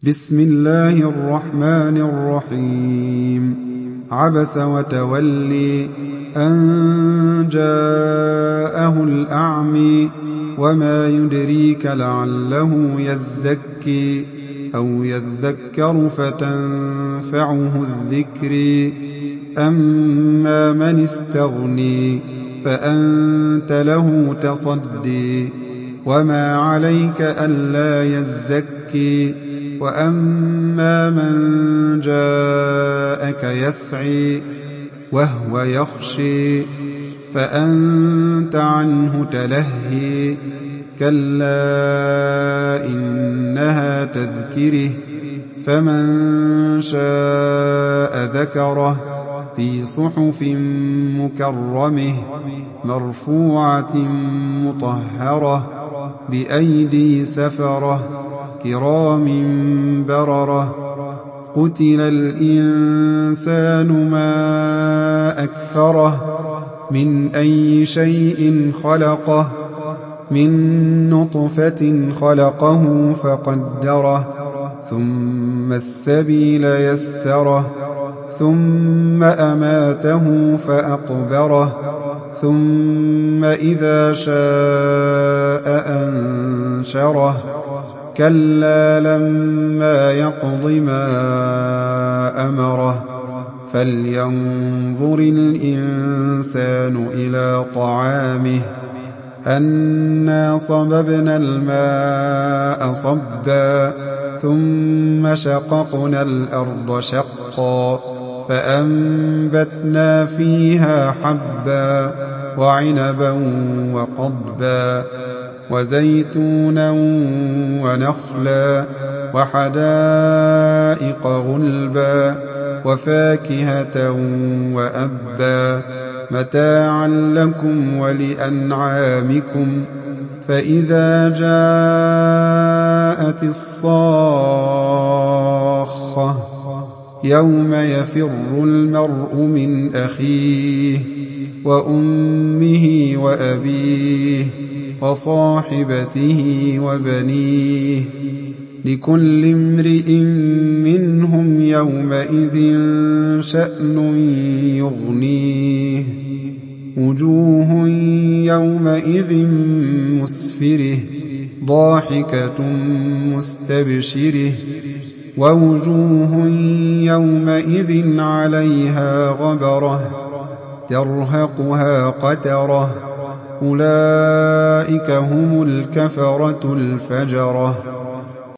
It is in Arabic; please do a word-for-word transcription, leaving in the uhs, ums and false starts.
بسم الله الرحمن الرحيم عبس وتولي أن جاءه الأعمي وما يدريك لعله يزكي أو يذكر فتنفعه الذكر أما من استغني فأنت له تصدي وما عليك ألا يزكي وأما من جاءك يسعي وهو يخشي فأنت عنه تلهي كلا إنها تذكره فمن شاء ذكره في صحف مكرمه مرفوعة مطهرة بأيدي سفرة كرام بررة قتل الإنسان ما أكفره من أي شيء خلقه من نطفة خلقه فقدره ثم السبيل يسره ثم أماته فأقبره ثم إذا شاء أنشره كلا لما يقض ما أمره فلينظر الإنسان إلى طعامه أنا صببنا الماء صبا ثم شققنا الأرض شقا فأنبتنا فيها حبا وعنبا وقضبا وزيتونا ونخلا وحدائق غلبا وفاكهة وأبا متاعا لكم ولأنعامكم فإذا جاءت الصاخة يوم يفر المرء من أخيه وأمه وأبيه وصاحبته وبنيه لكل امرئ منهم يومئذ شأن يغنيه وجوه يومئذ مسفرة ضاحكة مستبشرة ووجوه يومئذ عليها غبرة ترهقها قترة أولئك هم الكفرة الفجرة